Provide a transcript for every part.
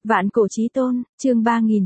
Vạn cổ chí tôn, chương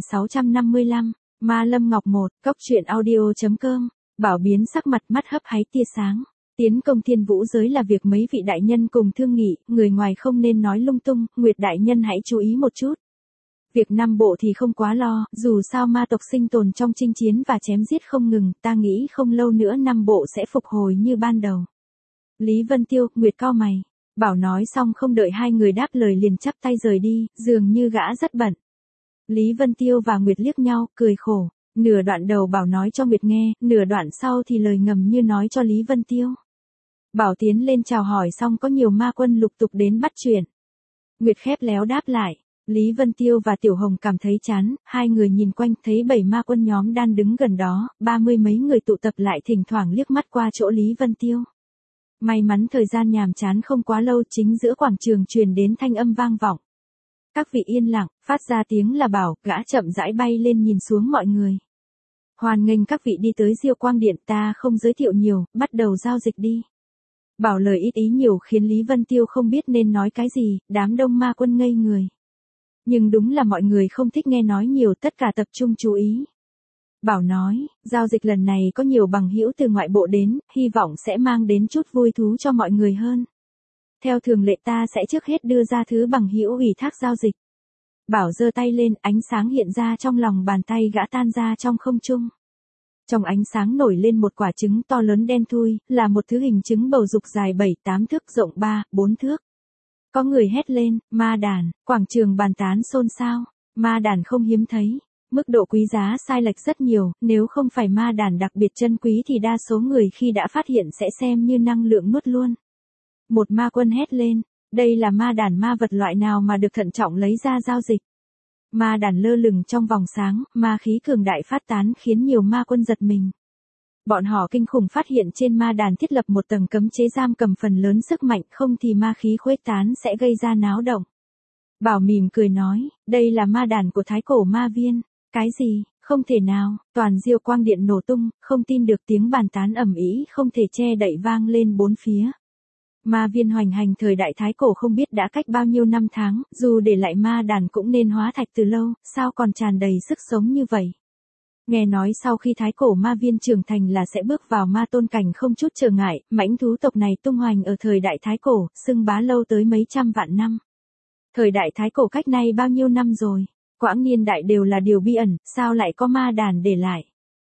3655, Ma Lâm Ngọc 1, Cốc truyện audio.com, Bảo biến sắc mặt mắt hấp háy tia sáng. Tiến công thiên vũ giới là việc mấy vị đại nhân cùng thương nghị, người ngoài không nên nói lung tung, Nguyệt đại nhân hãy chú ý một chút. Việc Nam Bộ thì không quá lo, dù sao ma tộc sinh tồn trong chinh chiến và chém giết không ngừng, ta nghĩ không lâu nữa Nam Bộ sẽ phục hồi như ban đầu. Lý Vân Tiêu, Nguyệt cau mày. Bảo nói xong không đợi hai người đáp lời liền chắp tay rời đi, dường như gã rất bận. Lý Vân Tiêu và Nguyệt liếc nhau, cười khổ. Nửa đoạn đầu Bảo nói cho Nguyệt nghe, nửa đoạn sau thì lời ngầm như nói cho Lý Vân Tiêu. Bảo tiến lên chào hỏi xong có nhiều ma quân lục tục đến bắt chuyện. Nguyệt khép léo đáp lại. Lý Vân Tiêu và Tiểu Hồng cảm thấy chán, hai người nhìn quanh thấy 7 ma quân nhóm đang đứng gần đó, 30 mấy người tụ tập lại thỉnh thoảng liếc mắt qua chỗ Lý Vân Tiêu. May mắn thời gian nhàm chán không quá lâu, chính giữa quảng trường truyền đến thanh âm vang vọng. Các vị yên lặng, phát ra tiếng là Bảo, gã chậm rãi bay lên nhìn xuống mọi người. Hoan nghênh các vị đi tới Diêu Quang Điện, ta không giới thiệu nhiều, bắt đầu giao dịch đi. Bảo lời ít ý nhiều khiến Lý Vân Tiêu không biết nên nói cái gì, đám đông ma quân ngây người. Nhưng đúng là mọi người không thích nghe nói nhiều, tất cả tập trung chú ý. Bảo nói, giao dịch lần này có nhiều bằng hữu từ ngoại bộ đến, hy vọng sẽ mang đến chút vui thú cho mọi người hơn. Theo thường lệ ta sẽ trước hết đưa ra thứ bằng hữu ủy thác giao dịch. Bảo giơ tay lên, ánh sáng hiện ra trong lòng bàn tay gã tan ra trong không trung. Trong ánh sáng nổi lên một quả trứng to lớn đen thui, là một thứ hình trứng bầu dục dài 7-8 thước, rộng 3-4 thước. Có người hét lên, ma đàn, quảng trường bàn tán xôn xao, ma đàn không hiếm thấy. Mức độ quý giá sai lệch rất nhiều, nếu không phải ma đàn đặc biệt chân quý thì đa số người khi đã phát hiện sẽ xem như năng lượng nuốt luôn. Một ma quân hét lên, đây là ma đàn ma vật loại nào mà được thận trọng lấy ra giao dịch. Ma đàn lơ lửng trong vòng sáng, ma khí cường đại phát tán khiến nhiều ma quân giật mình. Bọn họ kinh khủng phát hiện trên ma đàn thiết lập một tầng cấm chế giam cầm phần lớn sức mạnh, không thì ma khí khuếch tán sẽ gây ra náo động. Bảo mỉm cười nói, đây là ma đàn của Thái Cổ Ma Viên. Cái gì, không thể nào, toàn Diêu Quang Điện nổ tung, không tin được tiếng bàn tán ầm ĩ không thể che đậy vang lên bốn phía. Ma viên hoành hành thời đại Thái Cổ không biết đã cách bao nhiêu năm tháng, dù để lại ma đàn cũng nên hóa thạch từ lâu, sao còn tràn đầy sức sống như vậy. Nghe nói sau khi Thái Cổ Ma Viên trưởng thành là sẽ bước vào ma tôn cảnh không chút trở ngại, mãnh thú tộc này tung hoành ở thời đại Thái Cổ, xưng bá lâu tới mấy trăm vạn năm. Thời đại Thái Cổ cách nay bao nhiêu năm rồi? Quãng niên đại đều là điều bí ẩn, sao lại có ma đàn để lại?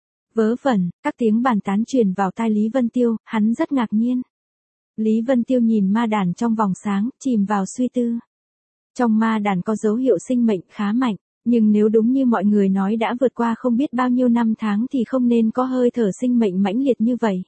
Vớ vẩn, các tiếng bàn tán truyền vào tai Lý Vân Tiêu, hắn rất ngạc nhiên. Lý Vân Tiêu nhìn ma đàn trong vòng sáng, chìm vào suy tư. Trong ma đàn có dấu hiệu sinh mệnh khá mạnh, nhưng nếu đúng như mọi người nói đã vượt qua không biết bao nhiêu năm tháng thì không nên có hơi thở sinh mệnh mãnh liệt như vậy.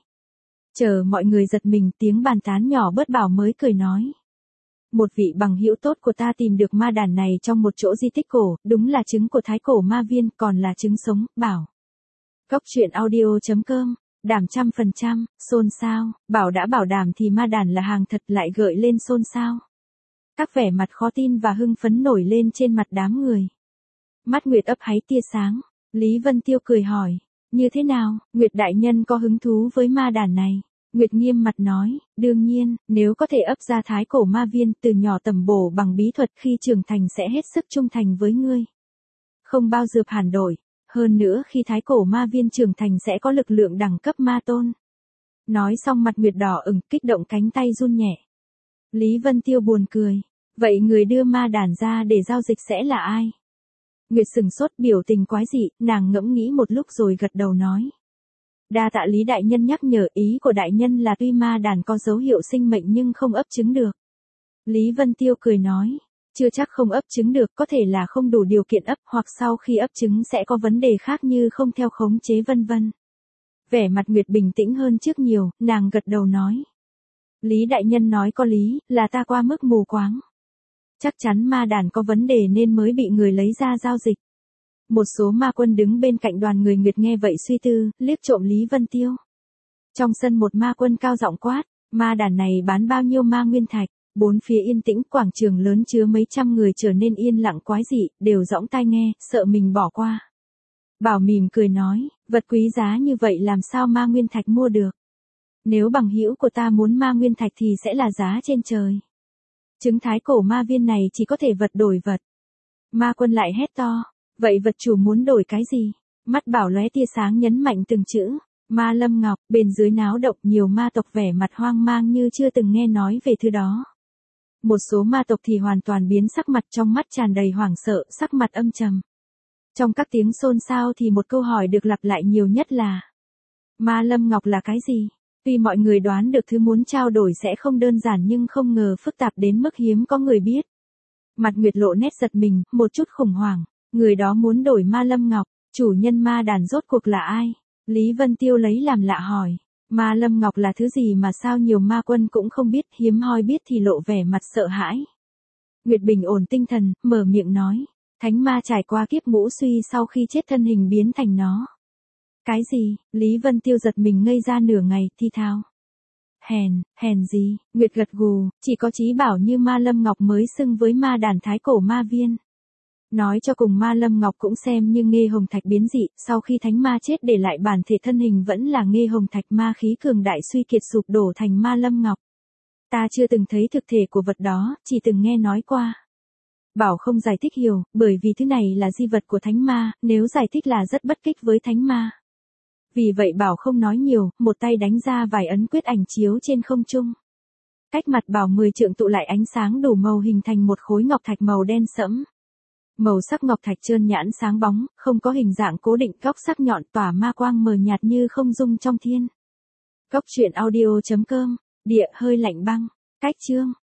Chờ mọi người giật mình, tiếng bàn tán nhỏ bớt Bảo mới cười nói. Một vị bằng hữu tốt của ta tìm được ma đàn này trong một chỗ di tích cổ, đúng là trứng của Thái Cổ Ma Viên, còn là trứng sống, Bảo. Cốc truyện audio.com, đảm 100%, xôn xao, Bảo đã bảo đảm thì ma đàn là hàng thật lại gợi lên xôn xao. Các vẻ mặt khó tin và hưng phấn nổi lên trên mặt đám người. Mắt Nguyệt ấp háy tia sáng, Lý Vân Tiêu cười hỏi, như thế nào, Nguyệt đại nhân có hứng thú với ma đàn này? Nguyệt nghiêm mặt nói, đương nhiên, nếu có thể ấp ra Thái Cổ Ma Viên từ nhỏ tầm bổ bằng bí thuật khi trưởng thành sẽ hết sức trung thành với ngươi. Không bao giờ phản đổi, hơn nữa khi Thái Cổ Ma Viên trưởng thành sẽ có lực lượng đẳng cấp ma tôn. Nói xong mặt Nguyệt đỏ ửng, kích động cánh tay run nhẹ. Lý Vân Tiêu buồn cười, vậy người đưa ma đàn ra để giao dịch sẽ là ai? Nguyệt sừng sốt biểu tình quái dị, nàng ngẫm nghĩ một lúc rồi gật đầu nói. Đa tạ Lý đại nhân nhắc nhở, ý của đại nhân là tuy ma đàn có dấu hiệu sinh mệnh nhưng không ấp trứng được. Lý Vân Tiêu cười nói, chưa chắc không ấp trứng được, có thể là không đủ điều kiện ấp hoặc sau khi ấp trứng sẽ có vấn đề khác như không theo khống chế vân vân. Vẻ mặt Nguyệt bình tĩnh hơn trước nhiều, nàng gật đầu nói. Lý đại nhân nói có lý, là ta qua mức mù quáng. Chắc chắn ma đàn có vấn đề nên mới bị người lấy ra giao dịch. Một số ma quân đứng bên cạnh đoàn người Nguyệt nghe vậy suy tư, liếc trộm Lý Vân Tiêu. Trong sân một ma quân cao giọng quát, ma đàn này bán bao nhiêu ma nguyên thạch? Bốn phía yên tĩnh, quảng trường lớn chứa mấy trăm người trở nên yên lặng quái dị, đều dõng tai nghe, sợ mình bỏ qua. Bảo mỉm cười nói, vật quý giá như vậy làm sao ma nguyên thạch mua được? Nếu bằng hữu của ta muốn ma nguyên thạch thì sẽ là giá trên trời. Trứng Thái Cổ Ma Viên này chỉ có thể vật đổi vật. Ma Quân lại hét to. Vậy vật chủ muốn đổi cái gì? Mắt Bảo lóe tia sáng nhấn mạnh từng chữ. Ma Lâm Ngọc. Bên dưới náo động nhiều ma tộc vẻ mặt hoang mang như chưa từng nghe nói về thứ đó. Một số ma tộc thì hoàn toàn biến sắc mặt, trong mắt tràn đầy hoảng sợ, sắc mặt âm trầm. Trong các tiếng xôn xao thì một câu hỏi được lặp lại nhiều nhất là: Ma Lâm Ngọc là cái gì? Tuy mọi người đoán được thứ muốn trao đổi sẽ không đơn giản nhưng không ngờ phức tạp đến mức hiếm có người biết. Mặt Nguyệt lộ nét giật mình, một chút khủng hoảng. Người đó muốn đổi Ma Lâm Ngọc, chủ nhân ma đàn rốt cuộc là ai? Lý Vân Tiêu lấy làm lạ hỏi. Ma Lâm Ngọc là thứ gì mà sao nhiều ma quân cũng không biết, hiếm hoi biết thì lộ vẻ mặt sợ hãi. Nguyệt bình ổn tinh thần, mở miệng nói. Thánh ma trải qua kiếp ngũ suy sau khi chết thân hình biến thành nó. Cái gì? Lý Vân Tiêu giật mình ngây ra nửa ngày, thi thao. Hèn gì? Nguyệt gật gù, chỉ có Chí Bảo như Ma Lâm Ngọc mới xưng với ma đàn thái cổ ma viên. Nói cho cùng Ma Lâm Ngọc cũng xem như Nghê Hồng Thạch biến dị, sau khi thánh ma chết để lại bản thể thân hình vẫn là Nghê Hồng Thạch, ma khí cường đại suy kiệt sụp đổ thành Ma Lâm Ngọc. Ta chưa từng thấy thực thể của vật đó, chỉ từng nghe nói qua. Bảo không giải thích hiểu, bởi vì thứ này là di vật của thánh ma, nếu giải thích là rất bất kích với thánh ma. Vì vậy Bảo không nói nhiều, một tay đánh ra vài ấn quyết ảnh chiếu trên không trung. Cách mặt Bảo 10 trượng tụ lại ánh sáng đủ màu hình thành một khối ngọc thạch màu đen sẫm. Màu sắc ngọc thạch trơn nhẵn sáng bóng, không có hình dạng cố định, góc sắc nhọn tỏa ma quang mờ nhạt như không dung trong thiên. Góc truyện audio.com, địa hơi lạnh băng, cách chương.